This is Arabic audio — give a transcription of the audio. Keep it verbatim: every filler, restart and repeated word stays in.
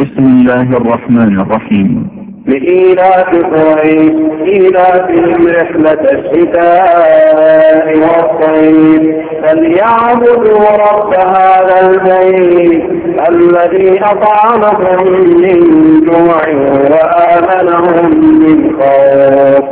بسم الله الرحمن الرحيم. لإيلاف قريش إيلافهم رحلة الشتاء والصيف فليعبدوا رب هذا البيت الذي أطعمهم من جوع وآمنهم من خوف.